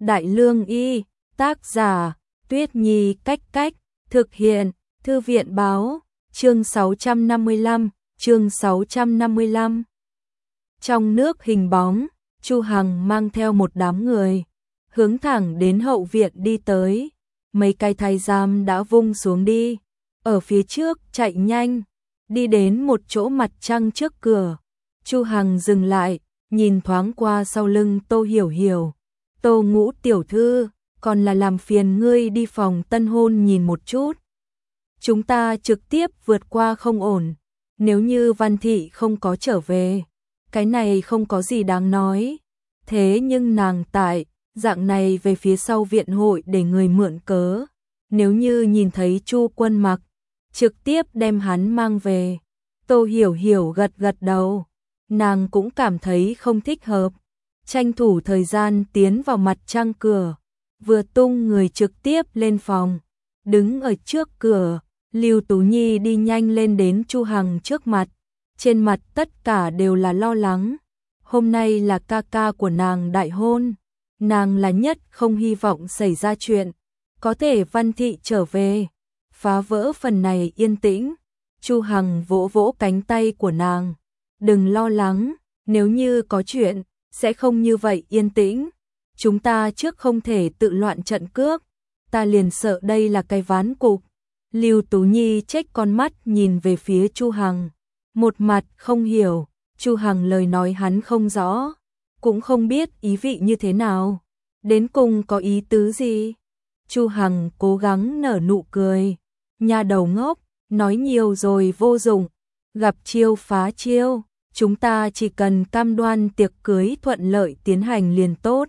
Đại Lương Y, tác giả, Tuyết Nhi Cách Cách, thực hiện, Thư viện Báo, chương 655, chương 655. Trong nước hình bóng, Chu Hằng mang theo một đám người, hướng thẳng đến hậu viện đi tới. Mấy cái thái giám đã vung xuống đi, ở phía trước chạy nhanh, đi đến một chỗ mặt trăng trước cửa. Chu Hằng dừng lại, nhìn thoáng qua sau lưng Tô Hiểu Hiểu. Tô Ngũ tiểu thư, còn là làm phiền ngươi đi phòng tân hôn nhìn một chút. Chúng ta trực tiếp vượt qua không ổn, nếu như Văn Thị không có trở về, cái này không có gì đáng nói. Thế nhưng nàng tại dạng này về phía sau viện hội để người mượn cớ, nếu như nhìn thấy Chu Quân Mặc, trực tiếp đem hắn mang về. Tô Hiểu Hiểu gật gật đầu, nàng cũng cảm thấy không thích hợp, tranh thủ thời gian tiến vào mặt trăng cửa, vừa tung người trực tiếp lên phòng, đứng ở trước cửa. Lưu Tú Nhi đi nhanh lên đến Chu Hằng trước mặt, trên mặt tất cả đều là lo lắng. Hôm nay là ca ca của nàng đại hôn, nàng là nhất không hy vọng xảy ra chuyện, có thể Văn Thị trở về, phá vỡ phần này yên tĩnh. Chu Hằng vỗ vỗ cánh tay của nàng, đừng lo lắng, nếu như có chuyện, sẽ không như vậy yên tĩnh. Chúng ta trước không thể tự loạn trận cước, ta liền sợ đây là cái ván cục. Lưu Tú Nhi chếch con mắt nhìn về phía Chu Hằng, một mặt không hiểu. Chu Hằng lời nói hắn không rõ, cũng không biết ý vị như thế nào, đến cùng có ý tứ gì. Chu Hằng cố gắng nở nụ cười, nha đầu ngốc, nói nhiều rồi vô dụng, gặp chiêu phá chiêu, chúng ta chỉ cần cam đoan tiệc cưới thuận lợi tiến hành liền tốt.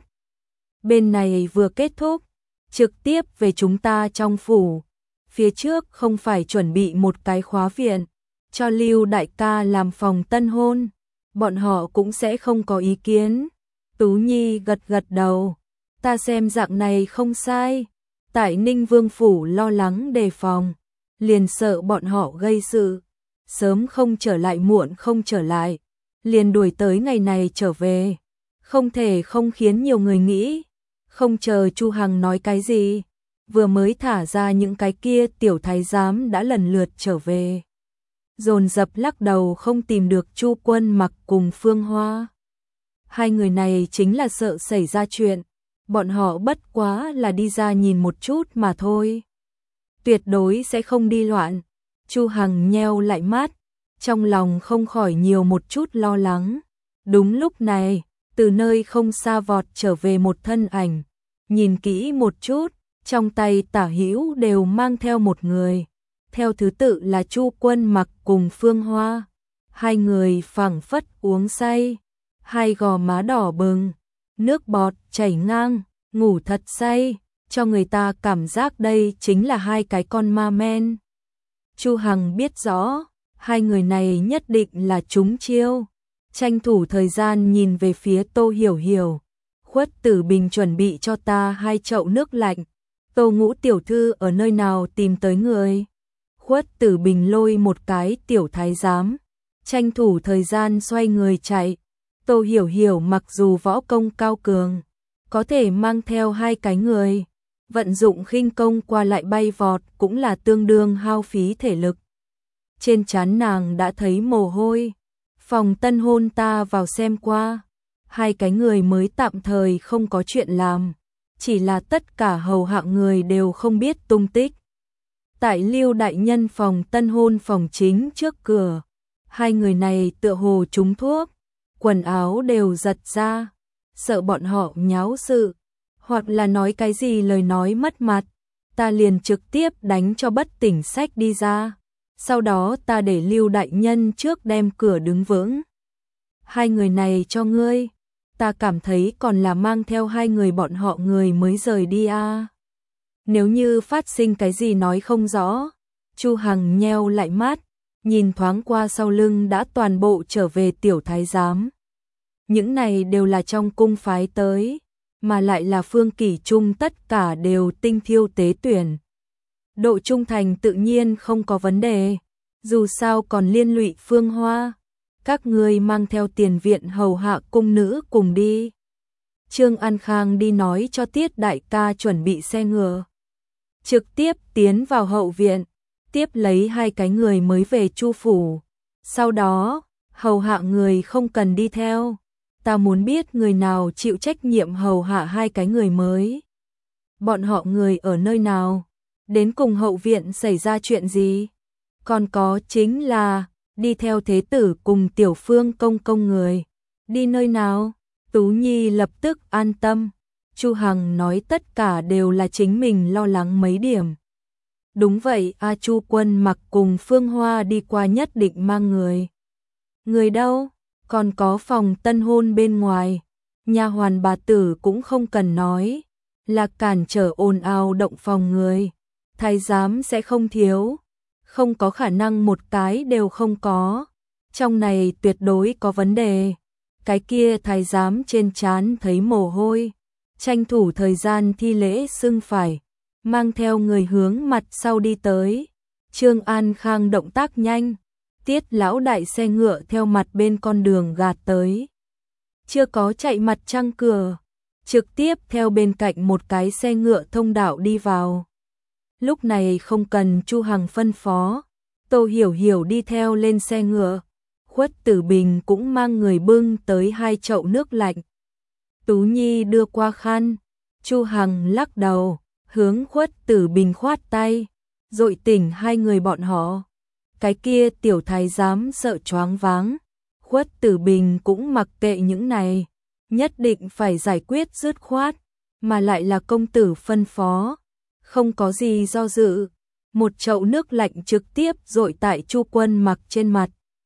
Bên này vừa kết thúc, trực tiếp về chúng ta trong phủ. Phía trước không phải chuẩn bị một cái khóa viện cho Lưu đại ca làm phòng tân hôn, bọn họ cũng sẽ không có ý kiến. Tú Nhi gật gật đầu, ta xem dạng này không sai. Tại Ninh Vương phủ lo lắng đề phòng, liền sợ bọn họ gây sự, sớm không trở lại muộn không trở lại, liền đuổi tới ngày này trở về, không thể không khiến nhiều người nghĩ. Không chờ Chu Hằng nói cái gì, vừa mới thả ra những cái kia tiểu thái giám đã lần lượt trở về, dồn dập lắc đầu không tìm được Chu Quân Mặc cùng Phương Hoa. Hai người này chính là sợ xảy ra chuyện, bọn họ bất quá là đi ra nhìn một chút mà thôi, tuyệt đối sẽ không đi loạn. Chu Hằng nheo lại mắt, trong lòng không khỏi nhiều một chút lo lắng. Đúng lúc này, từ nơi không xa vọt trở về một thân ảnh, nhìn kỹ một chút, trong tay tả hữu đều mang theo một người, theo thứ tự là Chu Quân Mặc cùng Phương Hoa. Hai người phảng phất uống say, hai gò má đỏ bừng, nước bọt chảy ngang, ngủ thật say, cho người ta cảm giác đây chính là hai cái con ma men. Chu Hằng biết rõ, hai người này nhất định là trúng chiêu, tranh thủ thời gian nhìn về phía Tô Hiểu Hiểu. Khuất Tử Bình chuẩn bị cho ta 2 chậu nước lạnh. Tô Ngũ tiểu thư ở nơi nào tìm tới người? Khuất Tử Bình lôi một cái tiểu thái giám, tranh thủ thời gian xoay người chạy. Tô Hiểu Hiểu mặc dù võ công cao cường, có thể mang theo 2 cái người, vận dụng khinh công qua lại bay vọt cũng là tương đương hao phí thể lực. Trên trán nàng đã thấy mồ hôi. Phòng tân hôn ta vào xem qua, 2 cái người mới tạm thời không có chuyện làm, chỉ là tất cả hầu hạ người đều không biết tung tích. Tại Lưu đại nhân phòng tân hôn phòng chính trước cửa, 2 người này tựa hồ trúng thuốc, quần áo đều giật ra, sợ bọn họ nháo sự, hoặc là nói cái gì lời nói mất mặt, ta liền trực tiếp đánh cho bất tỉnh sách đi ra. Sau đó ta để Lưu đại nhân trước đem cửa đứng vững. 2 người này cho ngươi, ta cảm thấy còn là mang theo 2 người bọn họ người mới rời đi a. Nếu như phát sinh cái gì nói không rõ. Chu Hằng nheo lại mắt, nhìn thoáng qua sau lưng đã toàn bộ trở về tiểu thái giám. Những này đều là trong cung phái tới, mà lại là Phương Kỷ Trung tất cả đều tinh thiêu tế tuyển. Độ trung thành tự nhiên không có vấn đề, dù sao còn liên lụy Phương Hoa. Các ngươi mang theo tiền viện hầu hạ cung nữ cùng đi. Trương An Khang đi nói cho Tiết đại ca chuẩn bị xe ngựa, trực tiếp tiến vào hậu viện, tiếp lấy 2 cái người mới về Chu phủ. Sau đó, hầu hạ người không cần đi theo. Ta muốn biết người nào chịu trách nhiệm hầu hạ 2 cái người mới. Bọn họ người ở nơi nào? Đến cùng hậu viện xảy ra chuyện gì? Còn có chính là đi theo thế tử cùng Tiểu Phương công công người. Đi nơi nào? Tú Nhi lập tức an tâm. Chu Hằng nói tất cả đều là chính mình lo lắng mấy điểm. Đúng vậy, Chu Quân Mặc cùng Phương Hoa đi qua nhất định mang người. Người đâu? Còn có phòng tân hôn bên ngoài. Nha hoàn bà tử cũng không cần nói, là cản trở ồn ào động phòng người. Thái giám sẽ không thiếu, không có khả năng một cái đều không có. Trong này tuyệt đối có vấn đề. Cái kia thái giám trên trán thấy mồ hôi, tranh thủ thời gian thi lễ xưng phải, mang theo người hướng mặt sau đi tới. Trương An Khang động tác nhanh, Tiết lão đại xe ngựa theo mặt bên con đường gạt tới. Chưa có chạy mặt trăng cửa, trực tiếp theo bên cạnh một cái xe ngựa thông đạo đi vào. Lúc này không cần Chu Hằng phân phó, Tô Hiểu Hiểu đi theo lên xe ngựa. Khuất Tử Bình cũng mang người bưng tới 2 chậu nước lạnh. Tú Nhi đưa qua khăn, Chu Hằng lắc đầu, hướng Khuất Tử Bình khoát tay, dội tỉnh 2 người bọn họ. Cái kia tiểu thái giám sợ choáng váng, Khuất Tử Bình cũng mặc kệ những này, nhất định phải giải quyết dứt khoát, mà lại là công tử phân phó, không có gì do dự. Một chậu nước lạnh trực tiếp dội tại Chu Quân Mặc trên mặt.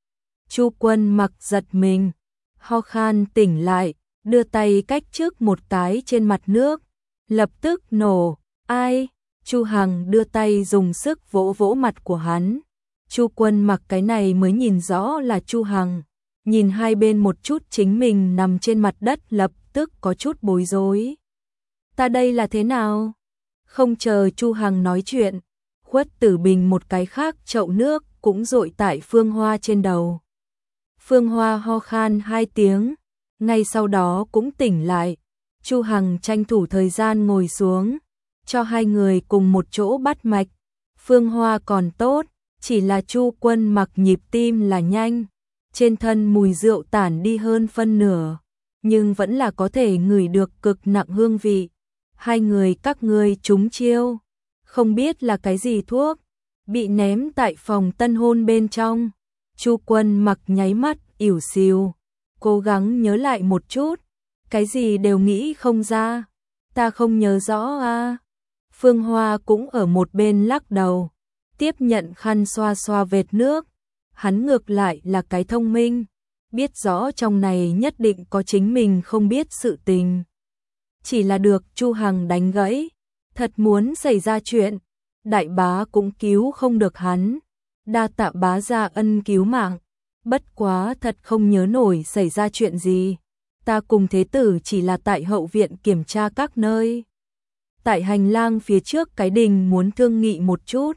Chu Quân Mặc giật mình, ho khan tỉnh lại, đưa tay cách trước một cái trên mặt nước, lập tức nổ. Ai? Chu Hằng đưa tay dùng sức vỗ vỗ mặt của hắn. Chu Quân Mặc cái này mới nhìn rõ là Chu Hằng, nhìn hai bên một chút chính mình nằm trên mặt đất lập tức có chút bối rối. Ta đây là thế nào? Không chờ Chu Hằng nói chuyện, Khuất Tử Bình một cái khác chậu nước cũng dội tại Phương Hoa trên đầu. Phương Hoa ho khan 2 tiếng, ngay sau đó cũng tỉnh lại. Chu Hằng tranh thủ thời gian ngồi xuống, cho 2 người cùng một chỗ bắt mạch. Phương Hoa còn tốt, chỉ là Chu Quân Mặc nhịp tim là nhanh, trên thân mùi rượu tản đi hơn phân nửa, nhưng vẫn là có thể ngửi được cực nặng hương vị. 2 người các ngươi trúng chiêu, không biết là cái gì thuốc, bị ném tại phòng tân hôn bên trong. Chu Quân Mặc nháy mắt ỉu xìu, cố gắng nhớ lại một chút, cái gì đều nghĩ không ra, ta không nhớ rõ à. Phương Hoa cũng ở một bên lắc đầu, tiếp nhận khăn xoa xoa vệt nước. Hắn ngược lại là cái thông minh, biết rõ trong này nhất định có chính mình không biết sự tình. Chỉ là được Chu Hằng đánh gãy, thật muốn xảy ra chuyện, đại bá cũng cứu không được hắn. Đa tạ bá gia ân cứu mạng, bất quá thật không nhớ nổi xảy ra chuyện gì. Ta cùng thế tử chỉ là tại hậu viện kiểm tra các nơi. Tại hành lang phía trước cái đình muốn thương nghị một chút.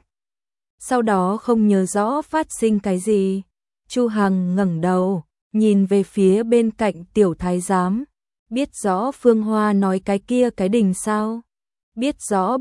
Sau đó không nhớ rõ phát sinh cái gì. Chu Hằng ngẩng đầu, nhìn về phía bên cạnh tiểu thái giám. Biết rõ Phương Hoa nói cái kia cái đình sao? Biết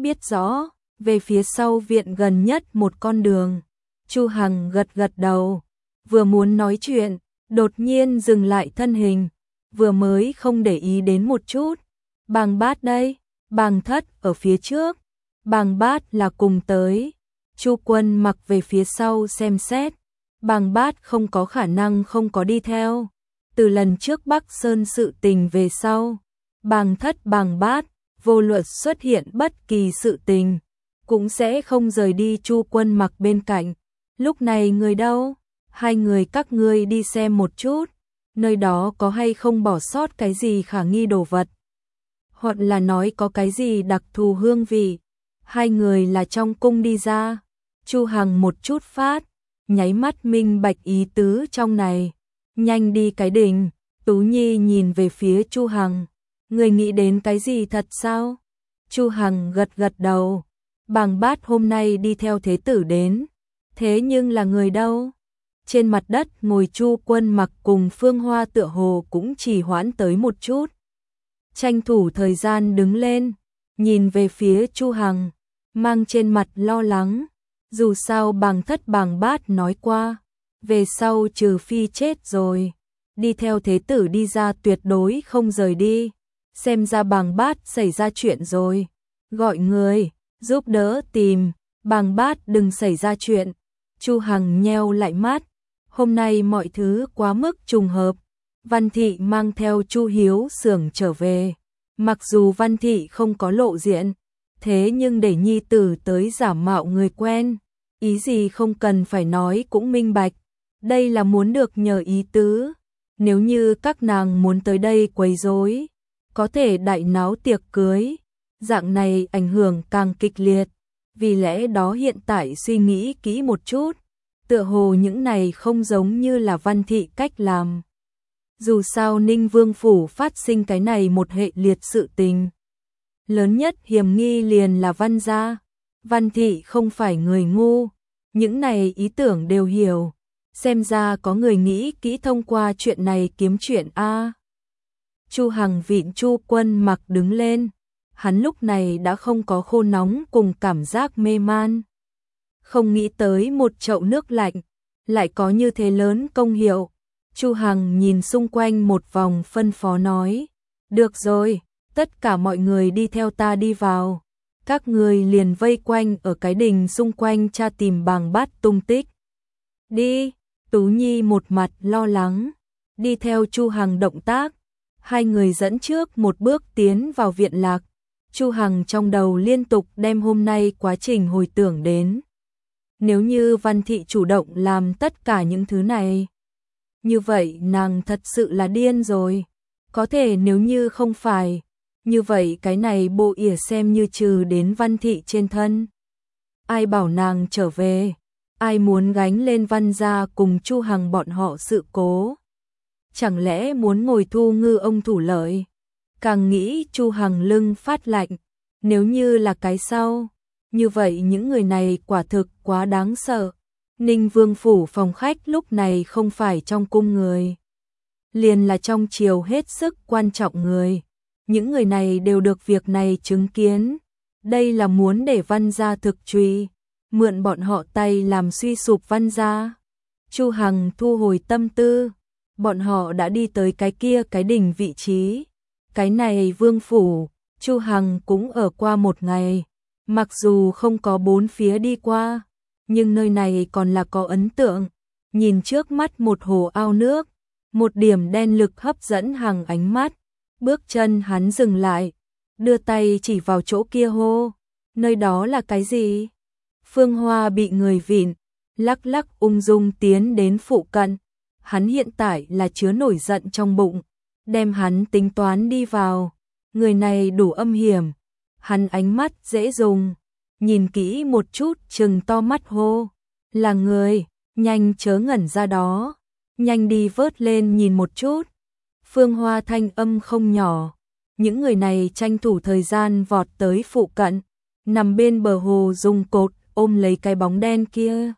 rõ, về phía sau viện gần nhất một con đường. Chu Hằng gật gật đầu, vừa muốn nói chuyện, đột nhiên dừng lại thân hình, vừa mới không để ý đến một chút. Bàng Bát đây, Bàng Thất ở phía trước, Bàng Bát là cùng tới. Chu Quân Mặc về phía sau xem xét, Bàng Bát không có khả năng không có đi theo. Từ lần trước Bắc Sơn sự tình về sau, Bàng Thất Bàng Bát vô luận xuất hiện bất kỳ sự tình, cũng sẽ không rời đi Chu Quân Mặc bên cạnh. Lúc này người đâu? 2 người các ngươi đi xem một chút, nơi đó có hay không bỏ sót cái gì khả nghi đồ vật, hoặc là nói có cái gì đặc thù hương vị. 2 người là trong cung đi ra. Chu Hằng một chút phát, nháy mắt minh bạch ý tứ trong này. Nhanh đi cái đình. Tú Nhi nhìn về phía Chu Hằng, người nghĩ đến cái gì thật sao? Chu Hằng gật gật đầu, Bàng Bát hôm nay đi theo thế tử đến, thế nhưng là người đâu? Trên mặt đất ngồi Chu Quân Mặc cùng Phương Hoa tựa hồ cũng chỉ hoãn tới một chút. tranh thủ thời gian đứng lên, nhìn về phía Chu Hằng, mang trên mặt lo lắng. Dù sao Bàng Thất Bàng Bát nói qua, về sau trừ phi chết rồi, đi theo thế tử đi ra tuyệt đối không rời đi. Xem ra Bàng Bát xảy ra chuyện rồi, gọi người giúp đỡ tìm, Bàng Bát đừng xảy ra chuyện. Chu Hằng nheo lại mắt, hôm nay mọi thứ quá mức trùng hợp. Văn Thị mang theo Chu Hiếu Xưởng trở về, mặc dù Văn Thị không có lộ diện, thế nhưng để nhi tử tới giả mạo người quen, ý gì không cần phải nói cũng minh bạch, đây là muốn được nhờ ý tứ. Nếu như các nàng muốn tới đây quấy rối, có thể đại náo tiệc cưới, dạng này ảnh hưởng càng kịch liệt, vì lẽ đó hiện tại suy nghĩ kỹ một chút, tựa hồ những này không giống như là Văn Thị cách làm. Dù sao Ninh Vương Phủ phát sinh cái này một hệ liệt sự tình. Lớn nhất hiểm nghi liền là Văn gia. Văn Thị không phải người ngu, những này ý tưởng đều hiểu. Xem ra có người nghĩ kỹ thông qua chuyện này kiếm chuyện a. Chu Hằng vịn Chu Quân Mặc đứng lên. Hắn lúc này đã không có khô nóng cùng cảm giác mê man. Không nghĩ tới một chậu nước lạnh lại có như thế lớn công hiệu. Chu Hằng nhìn xung quanh một vòng phân phó nói, được rồi, tất cả mọi người đi theo ta đi vào. Các người liền vây quanh ở cái đình xung quanh tra tìm Bàng Bát tung tích. Đi, Tú Nhi một mặt lo lắng, đi theo Chu Hằng động tác. Hai người dẫn trước một bước tiến vào viện lạc. Chu Hằng trong đầu liên tục đem hôm nay quá trình hồi tưởng đến. Nếu như Văn Thị chủ động làm tất cả những thứ này, như vậy nàng thật sự là điên rồi. Có thể nếu như không phải, như vậy cái này bộ ỉa xem như trừ đến Văn Thị trên thân. Ai bảo nàng trở về, ai muốn gánh lên Văn gia cùng Chu Hằng bọn họ sự cố. Chẳng lẽ muốn ngồi thu ngư ông thủ lợi? Càng nghĩ Chu Hằng lưng phát lạnh, nếu như là cái sau, như vậy những người này quả thực quá đáng sợ. Ninh Vương Phủ phòng khách lúc này không phải trong cung người, liền là trong triều hết sức quan trọng người. Những người này đều được việc này chứng kiến. Đây là muốn để Văn gia thực truy, mượn bọn họ tay làm suy sụp Văn gia. Chu Hằng thu hồi tâm tư, bọn họ đã đi tới cái kia cái đỉnh vị trí. Cái này Vương Phủ, Chu Hằng cũng ở qua một ngày, mặc dù không có bốn phía đi qua, nhưng nơi này còn là có ấn tượng. Nhìn trước mắt một hồ ao nước, một điểm đen lực hấp dẫn Hằng ánh mắt. Bước chân hắn dừng lại, đưa tay chỉ vào chỗ kia hô, nơi đó là cái gì? Phương Hoa bị người vịn, lắc lắc ung dung tiến đến phụ cận. Hắn hiện tại là chứa nổi giận trong bụng, đem hắn tính toán đi vào. Người này đủ âm hiểm, hắn ánh mắt dễ dùng, nhìn kỹ một chút trừng to mắt hô, là người, nhanh chớ ngẩn ra đó, nhanh đi vớt lên nhìn một chút. Phương Hoa thanh âm không nhỏ, những người này tranh thủ thời gian vọt tới phụ cận, nằm bên bờ hồ dùng cột ôm lấy cái bóng đen kia.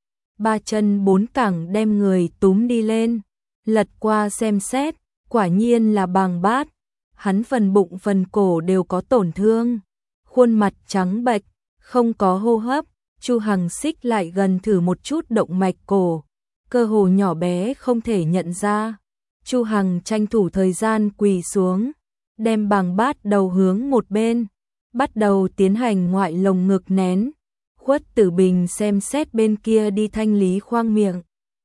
Ba chân bốn cẳng đem người túm đi lên, lật qua xem xét, quả nhiên là Bàng Bát. Hắn phần bụng phần cổ đều có tổn thương, khuôn mặt trắng bệch, không có hô hấp. Chu Hằng xích lại gần thử một chút động mạch cổ, cơ hồ nhỏ bé không thể nhận ra. Chu Hằng tranh thủ thời gian quỳ xuống, đem Bàng Bát đầu hướng một bên, bắt đầu tiến hành ngoại lồng ngực nén. Khuất Tử Bình xem xét bên kia đi thanh lý khoang miệng,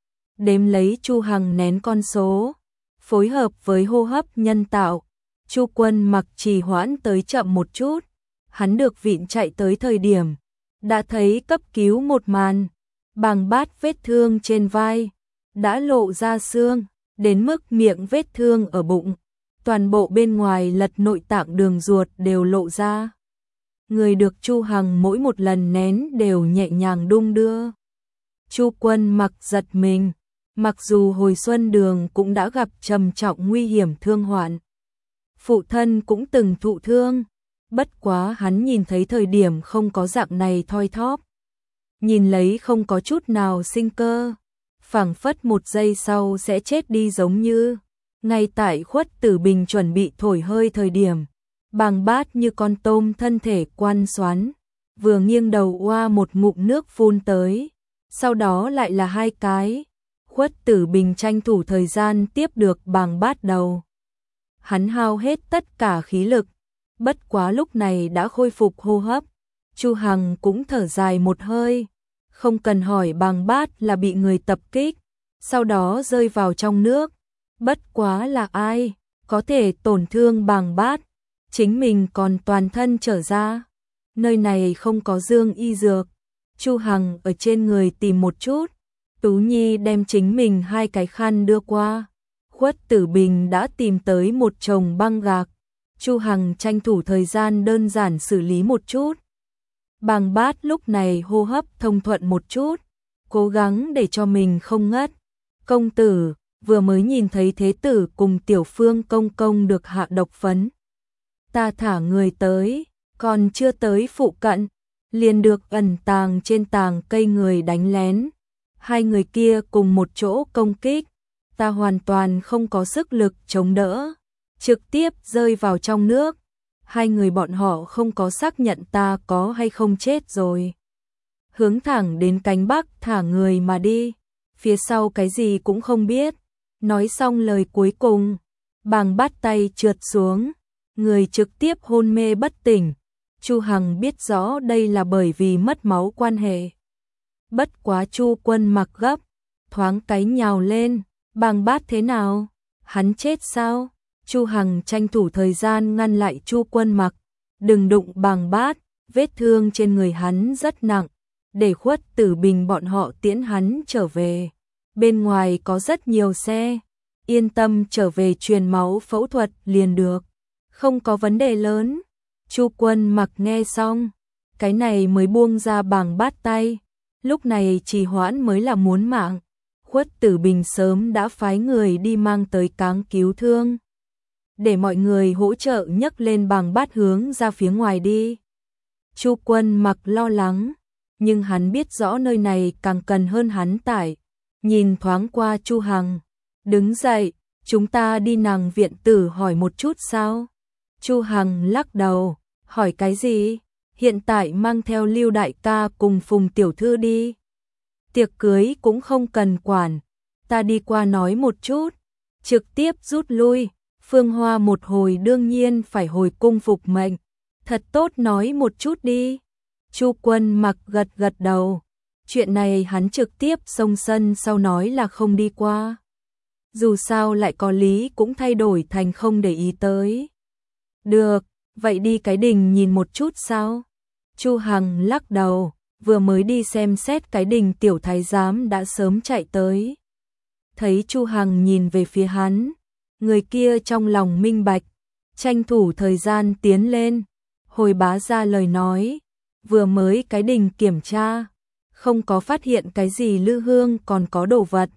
đếm lấy Chu Hằng nén con số, phối hợp với hô hấp nhân tạo. Chu Quân Mặc trì hoãn tới chậm một chút, hắn được vịn chạy tới thời điểm đã thấy cấp cứu một màn. Bàng Bát vết thương trên vai đã lộ ra xương, đến mức miệng vết thương ở bụng, toàn bộ bên ngoài lật nội tạng đường ruột đều lộ ra. Người được Chu Hằng mỗi một lần nén đều nhẹ nhàng đung đưa. Chu Quân Mặc giật mình, mặc dù hồi xuân đường cũng đã gặp trầm trọng nguy hiểm thương hoạn, phụ thân cũng từng thụ thương, bất quá hắn nhìn thấy thời điểm không có dạng này thoi thóp, nhìn lấy không có chút nào sinh cơ, phảng phất một giây sau sẽ chết đi giống như. Ngay tại Khuất Tử Bình chuẩn bị thổi hơi thời điểm, Bàng Bát như con tôm thân thể quan xoắn, vừa nghiêng đầu oa một ngụm nước phun tới, sau đó lại là hai cái. Khuất Tử Bình tranh thủ thời gian tiếp được Bàng Bát đầu. Hắn hao hết tất cả khí lực, bất quá lúc này đã khôi phục hô hấp. Chu Hằng cũng thở dài một hơi, không cần hỏi Bàng Bát là bị người tập kích, sau đó rơi vào trong nước. Bất quá là ai có thể tổn thương Bàng Bát, chính mình còn toàn thân trở ra. Nơi này không có dương y dược. Chu Hằng ở trên người tìm một chút. Tú Nhi đem chính mình hai cái khăn đưa qua. Khuất Tử Bình đã tìm tới một chồng băng gạc. Chu Hằng tranh thủ thời gian đơn giản xử lý một chút. Bàng Bát lúc này hô hấp thông thuận một chút, cố gắng để cho mình không ngất. Công tử, vừa mới nhìn thấy thế tử cùng Tiểu Phương công công được hạ độc phấn. Ta thả người tới, còn chưa tới phụ cận, liền được ẩn tàng trên tàng cây người đánh lén. Hai người kia cùng một chỗ công kích, ta hoàn toàn không có sức lực chống đỡ, trực tiếp rơi vào trong nước. Hai người bọn họ không có xác nhận ta có hay không chết rồi. Hướng thẳng đến cánh bắc thả người mà đi, phía sau cái gì cũng không biết. Nói xong lời cuối cùng, Bàng Bát tay trượt xuống, người trực tiếp hôn mê bất tỉnh. Chu Hằng biết rõ đây là bởi vì mất máu quan hệ. Bất quá Chu Quân Mặc gấp, thoáng cái nhào lên, Bàng Bát thế nào? Hắn chết sao? Chu Hằng tranh thủ thời gian ngăn lại Chu Quân Mặc, đừng đụng Bàng Bát, vết thương trên người hắn rất nặng, để Khuất Tử Bình bọn họ tiễn hắn trở về. Bên ngoài có rất nhiều xe, yên tâm trở về truyền máu phẫu thuật liền được, không có vấn đề lớn. Chu Quân Mặc nghe xong, cái này mới buông ra Bàng Bát tay, lúc này trì hoãn mới là muốn mạng. Khuất Tử Bình sớm đã phái người đi mang tới cáng cứu thương, để mọi người hỗ trợ nhấc lên Bàng Bát hướng ra phía ngoài đi. Chu Quân Mặc lo lắng, nhưng hắn biết rõ nơi này càng cần hơn hắn tải. Nhìn thoáng qua Chu Hằng, đứng dậy, chúng ta đi nàng viện tử hỏi một chút sao? Chu Hằng lắc đầu, hỏi cái gì? Hiện tại mang theo Lưu đại ca cùng Phùng tiểu thư đi. Tiệc cưới cũng không cần quản, ta đi qua nói một chút, trực tiếp rút lui. Phương Hoa một hồi đương nhiên phải hồi cung phục mệnh, thật tốt nói một chút đi. Chu Quân Mặc gật gật đầu, chuyện này hắn trực tiếp xông sân sau nói là không đi qua. Dù sao lại có lý cũng thay đổi thành không để ý tới. Được, vậy đi cái đình nhìn một chút sao? Chu Hằng lắc đầu, vừa mới đi xem xét cái đình tiểu thái giám đã sớm chạy tới. Thấy Chu Hằng nhìn về phía hắn, người kia trong lòng minh bạch, tranh thủ thời gian tiến lên, hồi bá ra lời nói, vừa mới cái đình kiểm tra, không có phát hiện cái gì lư hương còn có đồ vật.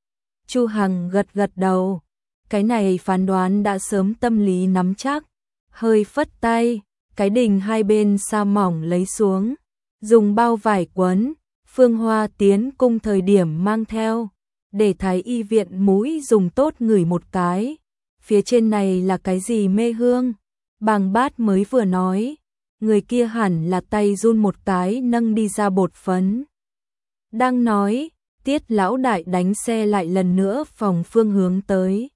Chu Hằng gật gật đầu, cái này phán đoán đã sớm tâm lý nắm chắc, hơi phất tay, cái đình hai bên sa mỏng lấy xuống, dùng bao vải quấn. Phương Hoa tiến cung thời điểm mang theo, để thái y viện mũi dùng tốt ngửi một cái. Phía trên này là cái gì mê hương? Bàng Bát mới vừa nói, người kia hẳn là tay run một cái nâng đi ra bột phấn. Đang nói, Tiết lão đại đánh xe lại lần nữa phòng phương hướng tới.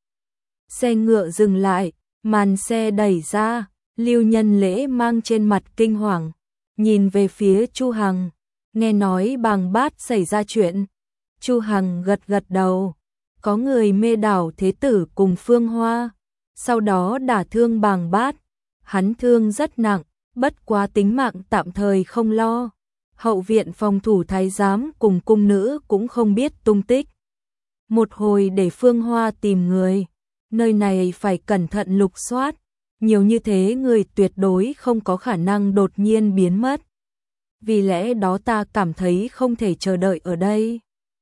Xe ngựa dừng lại, màn xe đẩy ra, Lưu Nhân Lễ mang trên mặt kinh hoàng, nhìn về phía Chu Hằng, nghe nói Bàng Bát xảy ra chuyện. Chu Hằng gật gật đầu, có người mê đảo thế tử cùng Phương Hoa, sau đó đả thương Bàng Bát, hắn thương rất nặng, bất quá tính mạng tạm thời không lo. Hậu viện phòng thủ thái giám cùng cung nữ cũng không biết tung tích. Một hồi để Phương Hoa tìm người, nơi này phải cẩn thận lục soát, nhiều như thế người tuyệt đối không có khả năng đột nhiên biến mất. Vì lẽ đó ta cảm thấy không thể chờ đợi ở đây.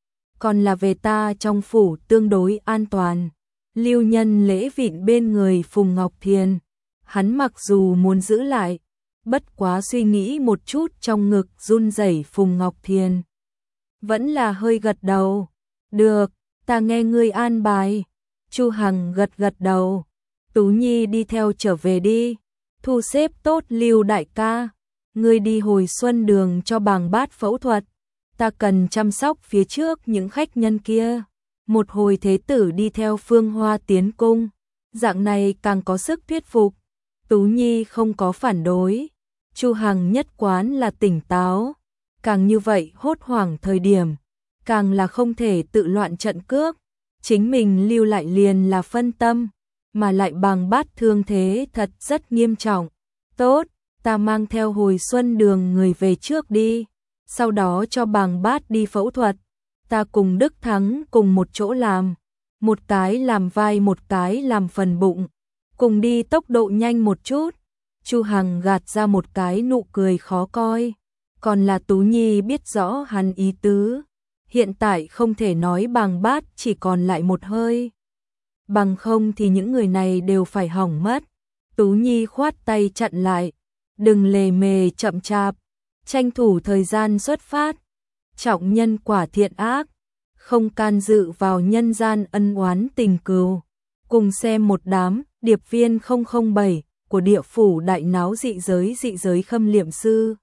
Còn là về ta trong phủ tương đối an toàn. Lưu Nhân Lễ vịn bên người Phùng Ngọc Thiền, hắn mặc dù muốn giữ lại, bất quá suy nghĩ một chút trong ngực run rẩy Phùng Ngọc Thiền. Vẫn là hơi gật đầu. Được, ta nghe ngươi an bài. Chu Hằng gật gật đầu. Tú Nhi đi theo trở về đi. Thu xếp tốt Lưu đại ca. Ngươi đi hồi Xuân Đường cho Bàng Bát phẫu thuật. Ta cần chăm sóc phía trước những khách nhân kia. Một hồi thế tử đi theo Phương Hoa tiến cung. Dạng này càng có sức thuyết phục. Tú Nhi không có phản đối. Chu Hằng nhất quán là tỉnh táo. Càng như vậy hốt hoảng thời điểm, càng là không thể tự loạn trận cước. Chính mình lưu lại liền là phân tâm, mà lại Bàng Bát thương thế thật rất nghiêm trọng. Tốt, ta mang theo hồi Xuân Đường người về trước đi. Sau đó cho Bàng Bát đi phẫu thuật. Ta cùng Đức Thắng cùng một chỗ làm. Một cái làm vai, một cái làm phần bụng. Cùng đi tốc độ nhanh một chút. Chu Hằng gạt ra một cái nụ cười khó coi. Còn là Tú Nhi biết rõ hắn ý tứ. Hiện tại không thể nói Bàng Bát chỉ còn lại một hơi. Bằng không thì những người này đều phải hỏng mất. Tú Nhi khoát tay chặn lại. Đừng lề mề chậm chạp. Tranh thủ thời gian xuất phát. Trọng nhân quả thiện ác. Không can dự vào nhân gian ân oán tình cừu. Cùng xem một đám điệp viên 007 của địa phủ đại náo dị giới khâm liệm sư.